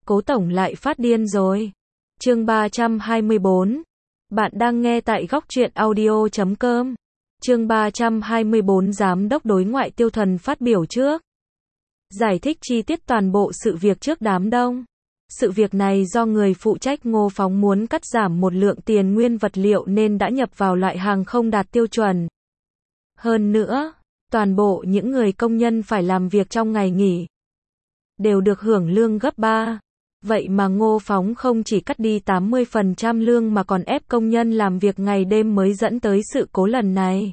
Cố tổng lại phát điên rồi. Chương 324. Bạn đang nghe tại góc truyện audio.com. Chương 324 Giám đốc đối ngoại Tiêu Thuần phát biểu trước. Giải thích chi tiết toàn bộ sự việc trước đám đông. Sự việc này do người phụ trách Ngô Phóng muốn cắt giảm một lượng tiền nguyên vật liệu nên đã nhập vào loại hàng không đạt tiêu chuẩn. Hơn nữa, toàn bộ những người công nhân phải làm việc trong ngày nghỉ đều được hưởng lương gấp 3. Vậy mà Ngô Phóng không chỉ cắt đi 80% lương mà còn ép công nhân làm việc ngày đêm mới dẫn tới sự cố lần này.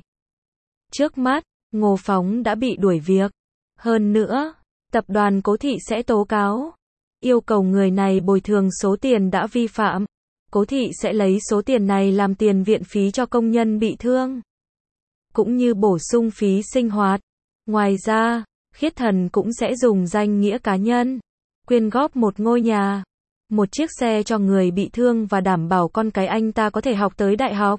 Trước mắt, Ngô Phóng đã bị đuổi việc. Hơn nữa, tập đoàn Cố Thị sẽ tố cáo, yêu cầu người này bồi thường số tiền đã vi phạm. Cố Thị sẽ lấy số tiền này làm tiền viện phí cho công nhân bị thương, cũng như bổ sung phí sinh hoạt. Ngoài ra, Khiết Thần cũng sẽ dùng danh nghĩa cá nhân quyên góp một ngôi nhà, một chiếc xe cho người bị thương và đảm bảo con cái anh ta có thể học tới đại học.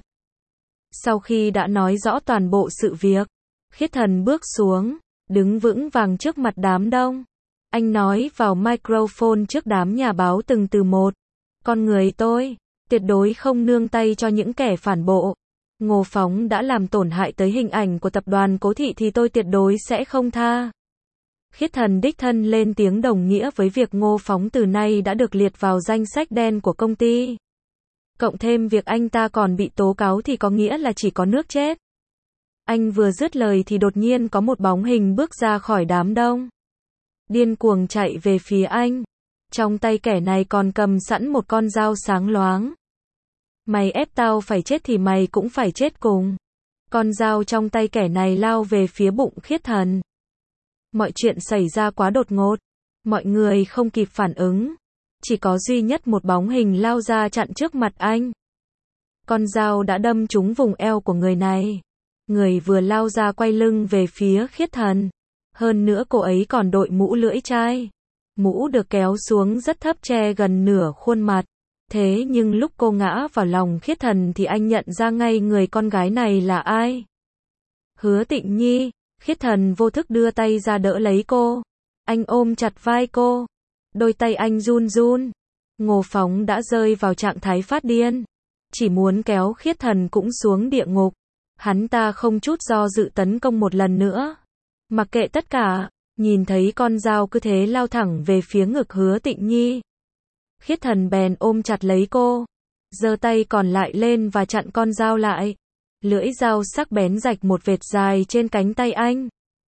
Sau khi đã nói rõ toàn bộ sự việc, Khiết Thần bước xuống, đứng vững vàng trước mặt đám đông. Anh nói vào microphone trước đám nhà báo từng từ một. Con người tôi, tuyệt đối không nương tay cho những kẻ phản bộ. Ngô Phóng đã làm tổn hại tới hình ảnh của tập đoàn Cố Thị thì tôi tuyệt đối sẽ không tha. Khiết Thần đích thân lên tiếng đồng nghĩa với việc Ngô Phóng từ nay đã được liệt vào danh sách đen của công ty. Cộng thêm việc anh ta còn bị tố cáo thì có nghĩa là chỉ có nước chết. Anh vừa dứt lời thì đột nhiên có một bóng hình bước ra khỏi đám đông, điên cuồng chạy về phía anh. Trong tay kẻ này còn cầm sẵn một con dao sáng loáng. Mày ép tao phải chết thì mày cũng phải chết cùng. Con dao trong tay kẻ này lao về phía bụng Khiết Thần. Mọi chuyện xảy ra quá đột ngột, mọi người không kịp phản ứng. Chỉ có duy nhất một bóng hình lao ra chặn trước mặt anh. Con dao đã đâm trúng vùng eo của người này. Người vừa lao ra quay lưng về phía Khiết Thần. Hơn nữa cô ấy còn đội mũ lưỡi chai. Mũ được kéo xuống rất thấp che gần nửa khuôn mặt. Thế nhưng lúc cô ngã vào lòng Khiết Thần thì anh nhận ra ngay người con gái này là ai. Hứa Tịnh Nhi. Khiết Thần vô thức đưa tay ra đỡ lấy cô. Anh ôm chặt vai cô. Đôi tay anh run run. Ngô Phóng đã rơi vào trạng thái phát điên. Chỉ muốn kéo Khiết Thần cũng xuống địa ngục. Hắn ta không chút do dự tấn công một lần nữa. Mặc kệ tất cả, nhìn thấy con dao cứ thế lao thẳng về phía ngực Hứa Tịnh Nhi. Khiết Thần bèn ôm chặt lấy cô, giơ tay còn lại lên và chặn con dao lại. Lưỡi dao sắc bén rạch một vệt dài trên cánh tay anh.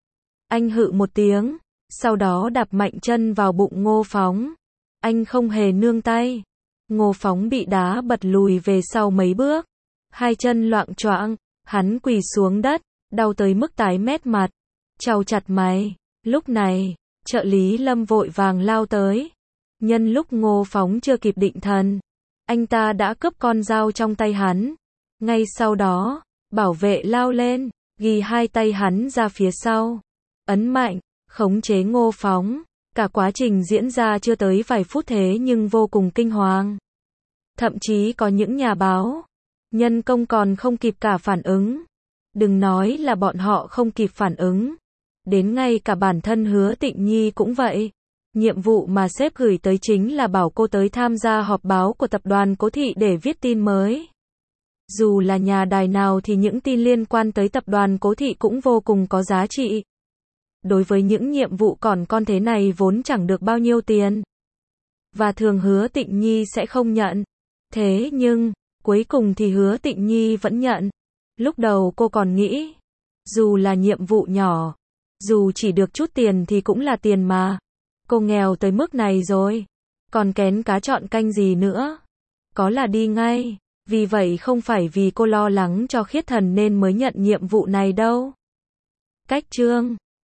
Anh hự một tiếng, sau đó đạp mạnh chân vào bụng Ngô Phóng. Anh không hề nương tay. Ngô Phóng bị đá bật lùi về sau mấy bước. Hai chân loạng choạng, hắn quỳ xuống đất, đau tới mức tái mét mặt. Chau chặt mày. Lúc này, trợ lý Lâm vội vàng lao tới. Nhân lúc Ngô Phóng chưa kịp định thần, anh ta đã cướp con dao trong tay hắn. Ngay sau đó, bảo vệ lao lên, ghi hai tay hắn ra phía sau, ấn mạnh, khống chế Ngô Phóng. Cả quá trình diễn ra chưa tới vài phút thế nhưng vô cùng kinh hoàng. Thậm chí có những nhà báo, nhân công còn không kịp cả phản ứng. Đừng nói là bọn họ không kịp phản ứng. Đến ngay cả bản thân Hứa Tịnh Nhi cũng vậy. Nhiệm vụ mà sếp gửi tới chính là bảo cô tới tham gia họp báo của tập đoàn Cố Thị để viết tin mới. Dù là nhà đài nào thì những tin liên quan tới tập đoàn Cố Thị cũng vô cùng có giá trị. Đối với những nhiệm vụ còn con thế này vốn chẳng được bao nhiêu tiền. Và thường Hứa Tịnh Nhi sẽ không nhận. Thế nhưng, cuối cùng thì Hứa Tịnh Nhi vẫn nhận. Lúc đầu cô còn nghĩ, dù là nhiệm vụ nhỏ, dù chỉ được chút tiền thì cũng là tiền mà. Cô nghèo tới mức này rồi, còn kén cá chọn canh gì nữa. Có là đi ngay. Vì vậy không phải vì cô lo lắng cho Khiết Thần nên mới nhận nhiệm vụ này đâu. Cách chương